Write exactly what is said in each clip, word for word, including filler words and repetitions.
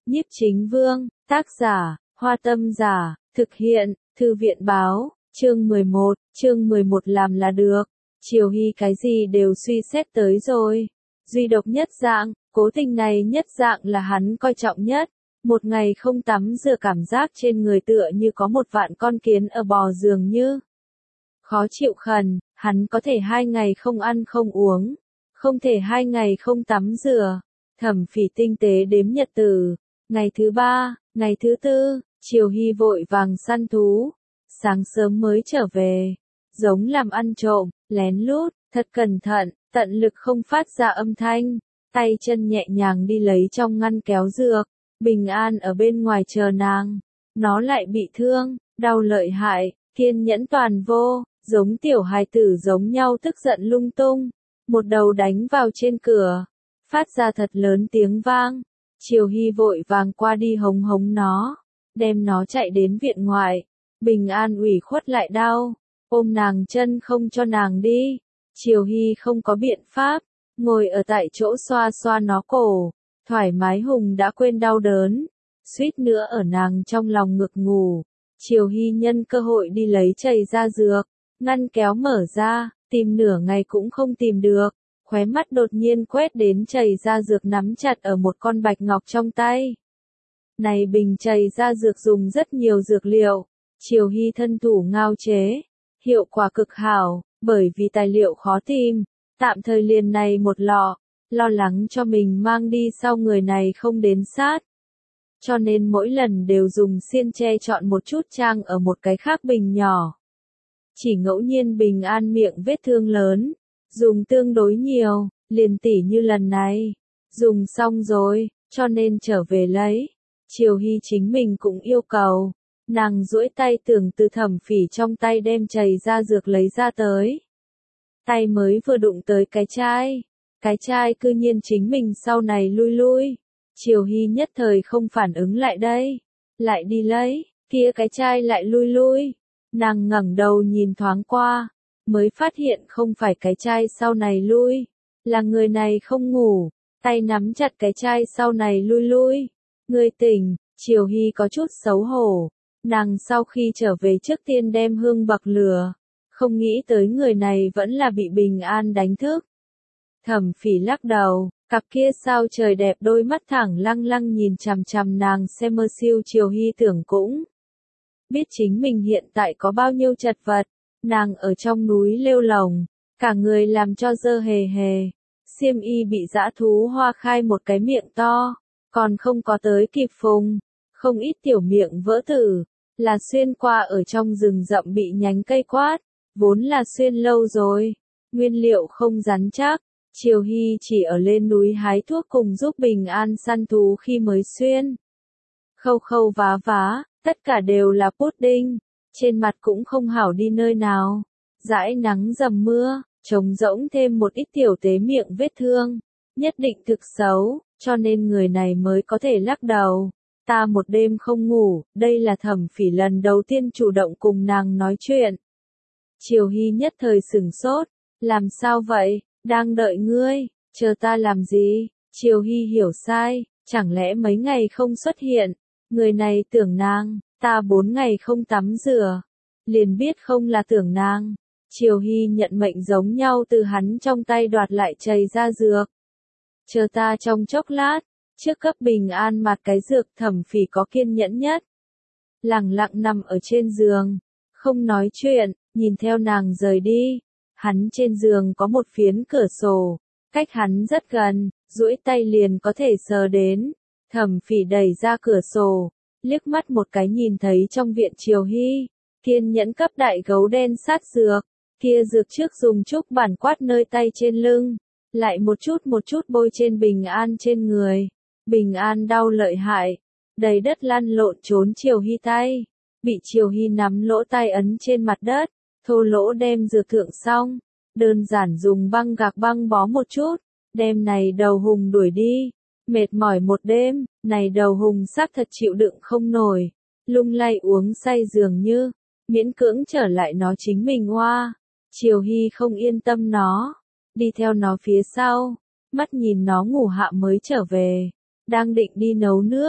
Nhiếp Chính Vương, tác giả, Hoa Tâm Giả, thực hiện, Thư viện Báo, chương mười một, chương mười một làm là được. Triều Hy cái gì đều suy xét tới rồi. Duy độc Nhất Dạng, cố tình này Nhất Dạng là hắn coi trọng nhất. Một ngày không tắm rửa cảm giác trên người tựa như có một vạn con kiến ở bò dường như. Khó chịu khẩn, hắn có thể hai ngày không ăn không uống, không thể hai ngày không tắm rửa. Thẩm Phỉ tinh tế đếm nhật tử. Ngày thứ ba, ngày thứ tư, Triều Hy vội vàng săn thú. Sáng sớm mới trở về. Giống làm ăn trộm, lén lút, thật cẩn thận, tận lực không phát ra âm thanh. Tay chân nhẹ nhàng đi lấy trong ngăn kéo dược. Bình An ở bên ngoài chờ nàng. Nó lại bị thương, đau lợi hại, kiên nhẫn toàn vô, giống tiểu hài tử giống nhau tức giận lung tung. Một đầu đánh vào trên cửa, phát ra thật lớn tiếng vang. Triều Hy vội vàng qua đi hống hống nó, đem nó chạy đến viện ngoại. Bình An ủy khuất lại đau, ôm nàng chân không cho nàng đi. Triều Hy không có biện pháp, ngồi ở tại chỗ xoa xoa nó cổ, thoải mái hùng đã quên đau đớn, suýt nữa ở nàng trong lòng ngực ngủ. Triều Hy nhân cơ hội đi lấy chày ra dược, ngăn kéo mở ra, tìm nửa ngày cũng không tìm được. Khóe mắt đột nhiên quét đến chày ra dược nắm chặt ở một con bạch ngọc trong tay. Này bình chày ra dược dùng rất nhiều dược liệu, Triều Hy thân thủ ngao chế, hiệu quả cực hảo, bởi vì tài liệu khó tìm, tạm thời liền này một lọ, lo lắng cho mình mang đi sau người này không đến sát. Cho nên mỗi lần đều dùng xiên tre chọn một chút trang ở một cái khác bình nhỏ. Chỉ ngẫu nhiên Bình An miệng vết thương lớn, dùng tương đối nhiều, liền tỉ như lần này. Dùng xong rồi, cho nên trở về lấy. Triều Hy chính mình cũng yêu cầu. Nàng duỗi tay tưởng từ Thẩm Phỉ trong tay đem chày ra dược lấy ra tới. Tay mới vừa đụng tới cái chai. Cái chai cư nhiên chính mình sau này lui lui. Triều Hy nhất thời không phản ứng lại đây. Lại đi lấy, kia cái chai lại lui lui. Nàng ngẩng đầu nhìn thoáng qua, mới phát hiện không phải cái chai sau này lui, là người này không ngủ, tay nắm chặt cái chai sau này lui lui. Người tỉnh, Triều Hy có chút xấu hổ, nàng sau khi trở về trước tiên đem hương bậc lửa, không nghĩ tới người này vẫn là bị Bình An đánh thức. Thẩm Phỉ lắc đầu, cặp kia sao trời đẹp đôi mắt thẳng lăng lăng nhìn chằm chằm nàng xem mơ siêu. Triều Hy tưởng cũng biết chính mình hiện tại có bao nhiêu chật vật, nàng ở trong núi lêu lồng, cả người làm cho dơ hề hề, xiêm y bị dã thú hoa khai một cái miệng to, còn không có tới kịp phùng, không ít tiểu miệng vỡ tử, là xuyên qua ở trong rừng rậm bị nhánh cây quát, vốn là xuyên lâu rồi, nguyên liệu không rắn chắc. Triều Hy chỉ ở lên núi hái thuốc cùng giúp Bình An săn thú khi mới xuyên. Khâu khâu vá vá, tất cả đều là pudding, trên mặt cũng không hảo đi nơi nào. Dãi nắng dầm mưa, trống rỗng thêm một ít tiểu tế miệng vết thương, nhất định thực xấu, cho nên người này mới có thể lắc đầu. Ta một đêm không ngủ, đây là Thẩm Phỉ lần đầu tiên chủ động cùng nàng nói chuyện. Triều Hy nhất thời sửng sốt, làm sao vậy, đang đợi ngươi, chờ ta làm gì? Triều Hy hiểu sai, chẳng lẽ mấy ngày không xuất hiện, người này tưởng nàng, ta bốn ngày không tắm rửa, liền biết không là tưởng nàng. Triều Hy nhận mệnh giống nhau từ hắn trong tay đoạt lại chày ra dược. Chờ ta trong chốc lát, trước cấp Bình An mặt cái dược. Thẩm Phỉ có kiên nhẫn nhất. Lẳng lặng nằm ở trên giường, không nói chuyện, nhìn theo nàng rời đi. Hắn trên giường có một phiến cửa sổ, cách hắn rất gần, duỗi tay liền có thể sờ đến. Thẩm Phỉ đẩy ra cửa sổ, liếc mắt một cái nhìn thấy trong viện Triều Hy, kiên nhẫn cấp đại gấu đen sát dược, kia dược trước dùng trúc bản quát nơi tay trên lưng, lại một chút một chút bôi trên Bình An trên người. Bình An đau lợi hại, đầy đất lăn lộn trốn Triều Hy tay, bị Triều Hy nắm lỗ tai ấn trên mặt đất, thô lỗ đem dược thượng xong, đơn giản dùng băng gạc băng bó một chút, đem này đầu hùng đuổi đi. Mệt mỏi một đêm, này đầu hùng xác thật chịu đựng không nổi, lung lay uống say dường như, miễn cưỡng trở lại nó chính mình oa. Triều Hy không yên tâm nó, đi theo nó phía sau, mắt nhìn nó ngủ hạ mới trở về, đang định đi nấu nước,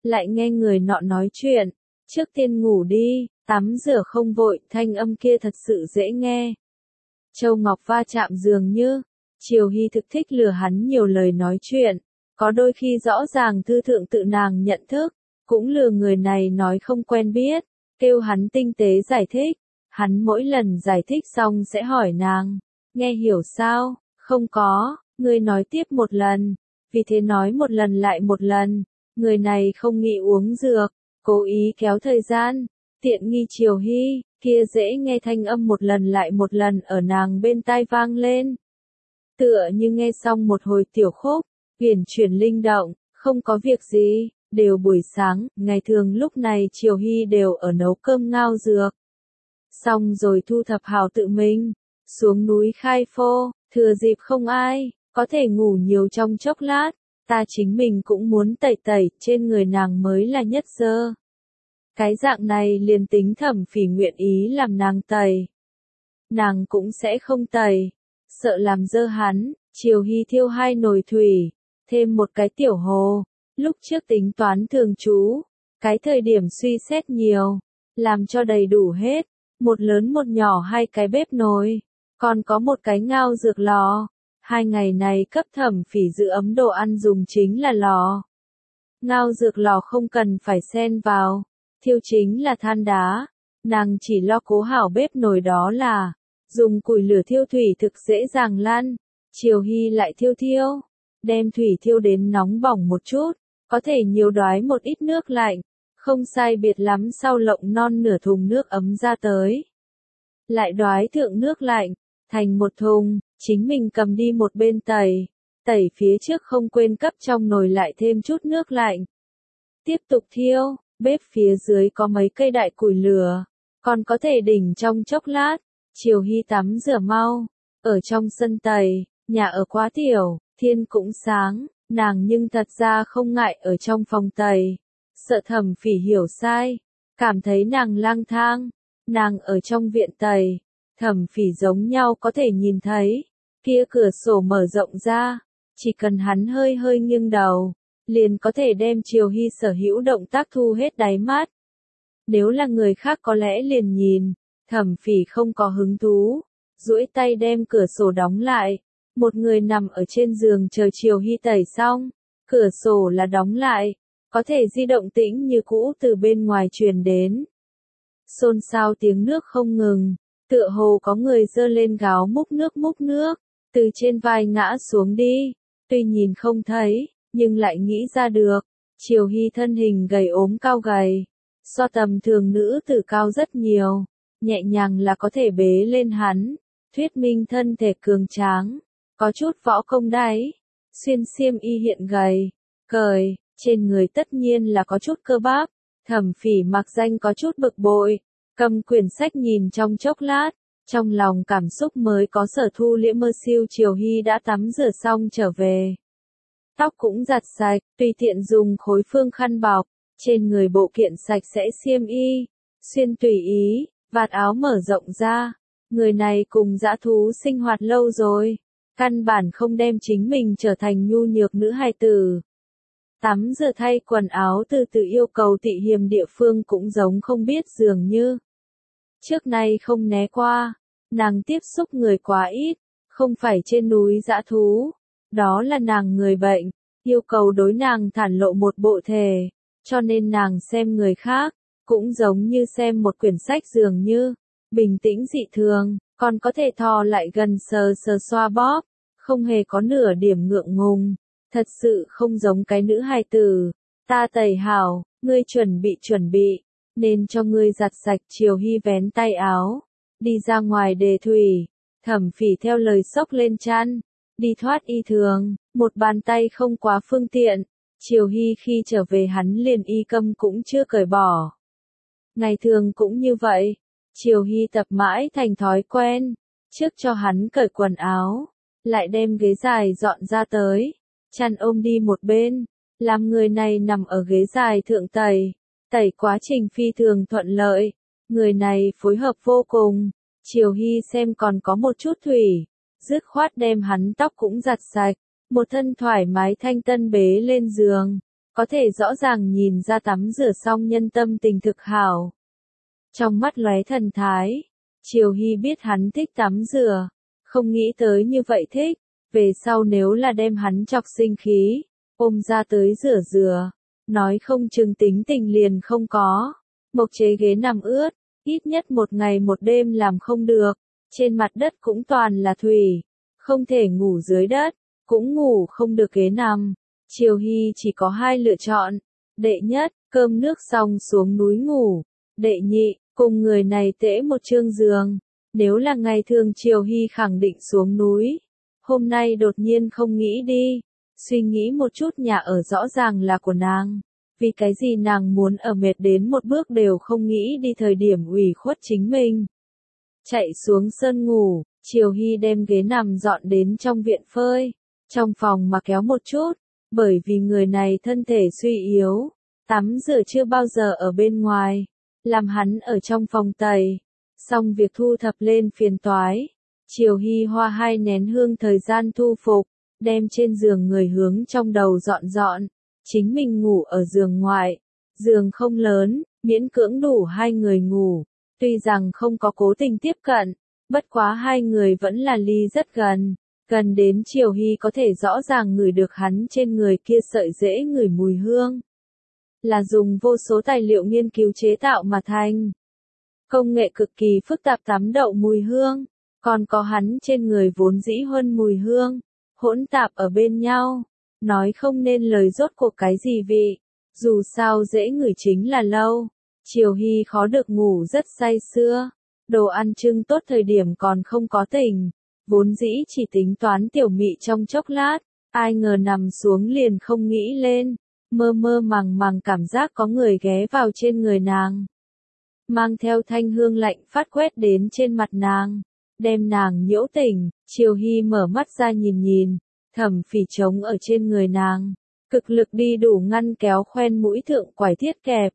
lại nghe người nọ nói chuyện, trước tiên ngủ đi, tắm rửa không vội, thanh âm kia thật sự dễ nghe. Châu Ngọc va chạm dường như, Triều Hy thực thích lừa hắn nhiều lời nói chuyện, có đôi khi rõ ràng thư thượng tự nàng nhận thức, cũng lừa người này nói không quen biết, kêu hắn tinh tế giải thích, hắn mỗi lần giải thích xong sẽ hỏi nàng, nghe hiểu sao, không có, ngươi nói tiếp một lần, vì thế nói một lần lại một lần, người này không nghĩ uống dược, cố ý kéo thời gian, tiện nghi Triều Hy, kia dễ nghe thanh âm một lần lại một lần ở nàng bên tai vang lên. Tựa như nghe xong một hồi tiểu khúc, uyển chuyển linh động, không có việc gì, đều buổi sáng, ngày thường lúc này Triều Hy đều ở nấu cơm ngao dược. Xong rồi thu thập hào tự mình, xuống núi khai phô, thừa dịp không ai, có thể ngủ nhiều trong chốc lát, ta chính mình cũng muốn tẩy tẩy, trên người nàng mới là nhất dơ. Cái dạng này liền tính Thẩm Phỉ nguyện ý làm nàng tẩy, nàng cũng sẽ không tẩy, sợ làm dơ hắn. Triều Hy thiêu hai nồi thủy, thêm một cái tiểu hồ, lúc trước tính toán thường trú, cái thời điểm suy xét nhiều, làm cho đầy đủ hết, một lớn một nhỏ hai cái bếp nồi, còn có một cái ngao dược lò, hai ngày này cấp Thẩm Phỉ giữ ấm đồ ăn dùng chính là lò. Ngao dược lò không cần phải xen vào, thiêu chính là than đá, nàng chỉ lo cố hảo bếp nồi đó là, dùng củi lửa thiêu thủy thực dễ dàng lăn. Triều Hy lại thiêu thiêu, đem thủy thiêu đến nóng bỏng một chút, có thể nhiều đoái một ít nước lạnh, không sai biệt lắm sau lộng non nửa thùng nước ấm ra tới. Lại đoái thượng nước lạnh, thành một thùng, chính mình cầm đi một bên tẩy, tẩy phía trước không quên cấp trong nồi lại thêm chút nước lạnh. Tiếp tục thiêu, bếp phía dưới có mấy cây đại củi lửa, còn có thể đỉnh trong chốc lát. Triều Hy tắm rửa mau, ở trong sân tẩy. Nhà ở quá tiểu, thiên cũng sáng, nàng nhưng thật ra không ngại ở trong phòng tẩy, sợ Thẩm Phỉ hiểu sai, cảm thấy nàng lang thang, nàng ở trong viện tẩy, Thẩm Phỉ giống nhau có thể nhìn thấy, kia cửa sổ mở rộng ra, chỉ cần hắn hơi hơi nghiêng đầu, liền có thể đem Triều Hy sở hữu động tác thu hết đáy mắt. Nếu là người khác có lẽ liền nhìn, Thẩm Phỉ không có hứng thú, duỗi tay đem cửa sổ đóng lại. Một người nằm ở trên giường chờ Triều Hy tẩy xong, cửa sổ là đóng lại, có thể di động tĩnh như cũ từ bên ngoài truyền đến. Xôn xao tiếng nước không ngừng, tựa hồ có người giơ lên gáo múc nước múc nước, từ trên vai ngã xuống đi, tuy nhìn không thấy, nhưng lại nghĩ ra được, Triều Hy thân hình gầy ốm cao gầy, so tầm thường nữ tử cao rất nhiều, nhẹ nhàng là có thể bế lên hắn, thuyết minh thân thể cường tráng. Có chút võ công đáy, xuyên xiêm y hiện gầy, cởi, trên người tất nhiên là có chút cơ bắp, Thẩm Phỉ mặc danh có chút bực bội, cầm quyển sách nhìn trong chốc lát, trong lòng cảm xúc mới có sở thu liễm mơ siêu. Triều Hy đã tắm rửa xong trở về. Tóc cũng giặt sạch, tùy tiện dùng khối phương khăn bọc, trên người bộ kiện sạch sẽ xiêm y, xuyên tùy ý, vạt áo mở rộng ra, người này cùng dã thú sinh hoạt lâu rồi. Căn bản không đem chính mình trở thành nhu nhược nữ hài tử. Tắm rửa thay quần áo từ từ yêu cầu tị hiềm địa phương cũng giống không biết dường như. Trước nay không né qua, nàng tiếp xúc người quá ít, không phải trên núi dã thú, đó là nàng người bệnh, yêu cầu đối nàng thản lộ một bộ thể, cho nên nàng xem người khác, cũng giống như xem một quyển sách dường như, bình tĩnh dị thường. Còn có thể thò lại gần sờ sờ xoa bóp, không hề có nửa điểm ngượng ngùng, thật sự không giống cái nữ hài tử. Ta tẩy hảo, ngươi chuẩn bị chuẩn bị, nên cho ngươi giặt sạch. Triều Hy vén tay áo, đi ra ngoài đề thủy, Thẩm Phỉ theo lời xốc lên chăn, đi thoát y thường, một bàn tay không quá phương tiện, Triều Hy khi trở về hắn liền y câm cũng chưa cởi bỏ. Ngày thường cũng như vậy. Triều Hy tập mãi thành thói quen, trước cho hắn cởi quần áo, lại đem ghế dài dọn ra tới, chăn ôm đi một bên, làm người này nằm ở ghế dài thượng tẩy, tẩy quá trình phi thường thuận lợi, người này phối hợp vô cùng. Triều Hy xem còn có một chút thủy, dứt khoát đem hắn tóc cũng giặt sạch, một thân thoải mái thanh tân bế lên giường, có thể rõ ràng nhìn ra tắm rửa xong nhân tâm tình thực hảo. Trong mắt lóe thần thái, Triều Hy biết hắn thích tắm rửa, không nghĩ tới như vậy thích, về sau nếu là đem hắn chọc sinh khí, ôm ra tới rửa rửa, nói không chừng tính tình liền không có. Mộc chế ghế nằm ướt, ít nhất một ngày một đêm làm không được, trên mặt đất cũng toàn là thủy, không thể ngủ dưới đất, cũng ngủ không được ghế nằm. Triều Hy chỉ có hai lựa chọn, đệ nhất, cơm nước xong xuống núi ngủ, đệ nhị, cùng người này tễ một chương giường. Nếu là ngày thường Triều Hy khẳng định xuống núi, hôm nay đột nhiên không nghĩ đi, suy nghĩ một chút nhà ở rõ ràng là của nàng, vì cái gì nàng muốn ở mệt đến một bước đều không nghĩ đi thời điểm ủy khuất chính mình. Chạy xuống sân ngủ, Triều Hy đem ghế nằm dọn đến trong viện phơi, trong phòng mà kéo một chút, bởi vì người này thân thể suy yếu, tắm rửa chưa bao giờ ở bên ngoài, làm hắn ở trong phòng tẩy, xong việc thu thập lên phiền toái. Triều Hy hoa hai nén hương thời gian thu phục, đem trên giường người hướng trong đầu dọn dọn, chính mình ngủ ở giường ngoại, giường không lớn, miễn cưỡng đủ hai người ngủ, tuy rằng không có cố tình tiếp cận, bất quá hai người vẫn là ly rất gần, gần đến Triều Hy có thể rõ ràng ngửi được hắn trên người kia sợi rễ ngửi mùi hương, là dùng vô số tài liệu nghiên cứu chế tạo mà thành. Công nghệ cực kỳ phức tạp tắm đậu mùi hương, còn có hắn trên người vốn dĩ hơn mùi hương, hỗn tạp ở bên nhau, nói không nên lời rốt cuộc cái gì vị, dù sao dễ ngửi chính là lâu. Triều Hy khó được ngủ rất say sưa, đồ ăn trưng tốt thời điểm còn không có tỉnh, vốn dĩ chỉ tính toán tiểu mị trong chốc lát, ai ngờ nằm xuống liền không nghĩ lên, mơ mơ màng màng cảm giác có người ghé vào trên người nàng, mang theo thanh hương lạnh phát quét đến trên mặt nàng, đem nàng nhiễu tỉnh. Triều Hy mở mắt ra nhìn nhìn, Thẩm Phỉ trống ở trên người nàng, cực lực đi đủ ngăn kéo khoen mũi thượng quải thiết kẹp.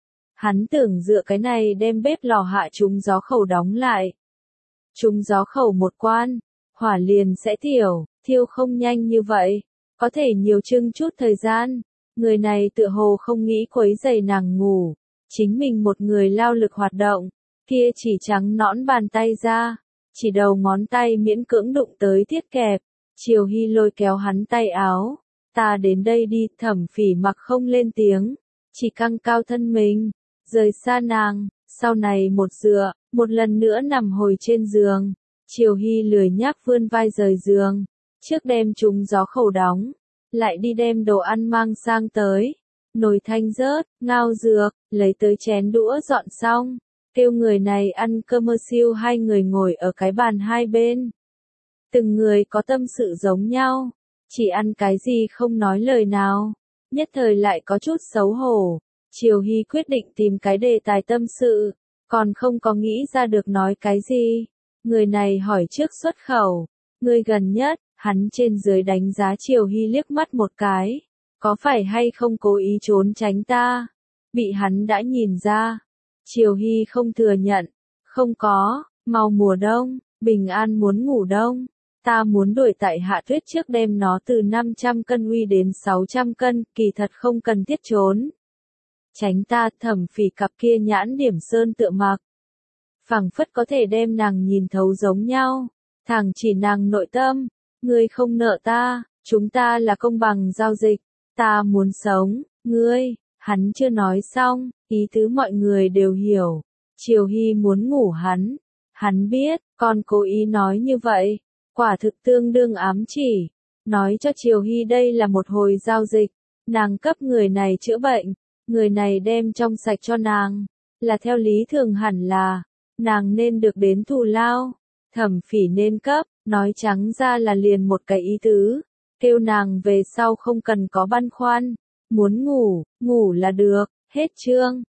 Hắn tưởng dựa cái này đem bếp lò hạ trúng gió khẩu đóng lại. Trúng gió khẩu một quan, hỏa liền sẽ tiểu, thiêu không nhanh như vậy, có thể nhiều chưng chút thời gian. Người này tựa hồ không nghĩ quấy rầy nàng ngủ, chính mình một người lao lực hoạt động, kia chỉ trắng nõn bàn tay ra, chỉ đầu ngón tay miễn cưỡng đụng tới thiết kẹp. Triều Hy lôi kéo hắn tay áo, ta đến đây đi. Thẩm Phỉ mặc không lên tiếng, chỉ căng cao thân mình, rời xa nàng, sau này một dựa, một lần nữa nằm hồi trên giường. Triều Hy lười nhác vươn vai rời giường, trước đem trúng gió khẩu đóng, lại đi đem đồ ăn mang sang tới, nồi thanh rớt, ngao dược, lấy tới chén đũa dọn xong, kêu người này ăn cơm mơ siêu. Hai người ngồi ở cái bàn hai bên, từng người có tâm sự giống nhau, chỉ ăn cái gì không nói lời nào, nhất thời lại có chút xấu hổ. Triều Hy quyết định tìm cái đề tài tâm sự, còn không có nghĩ ra được nói cái gì. Người này hỏi trước xuất khẩu, người gần nhất. Hắn trên dưới đánh giá Triều Hy liếc mắt một cái, có phải hay không cố ý trốn tránh ta? Bị hắn đã nhìn ra. Triều Hy không thừa nhận, không có, mau mùa đông, Bình An muốn ngủ đông, ta muốn đuổi tại Hạ Tuyết trước đem nó từ năm trăm cân uy đến sáu trăm cân, kỳ thật không cần thiết trốn. Tránh ta. Thẩm Phỉ cặp kia nhãn điểm sơn tựa mặc, phảng phất có thể đem nàng nhìn thấu giống nhau, thẳng chỉ nàng nội tâm. Ngươi không nợ ta, chúng ta là công bằng giao dịch, ta muốn sống, ngươi. Hắn chưa nói xong, ý tứ mọi người đều hiểu. Triều Hy muốn ngủ hắn, hắn biết, còn cố ý nói như vậy, quả thực tương đương ám chỉ, nói cho Triều Hy đây là một hồi giao dịch, nàng cấp người này chữa bệnh, người này đem trong sạch cho nàng, là theo lý thường hẳn là, nàng nên được đến thù lao, Thẩm Phỉ nên cấp. Nói trắng ra là liền một cái ý tứ, kêu nàng về sau không cần có băn khoăn, muốn ngủ, ngủ là được. Hết chương.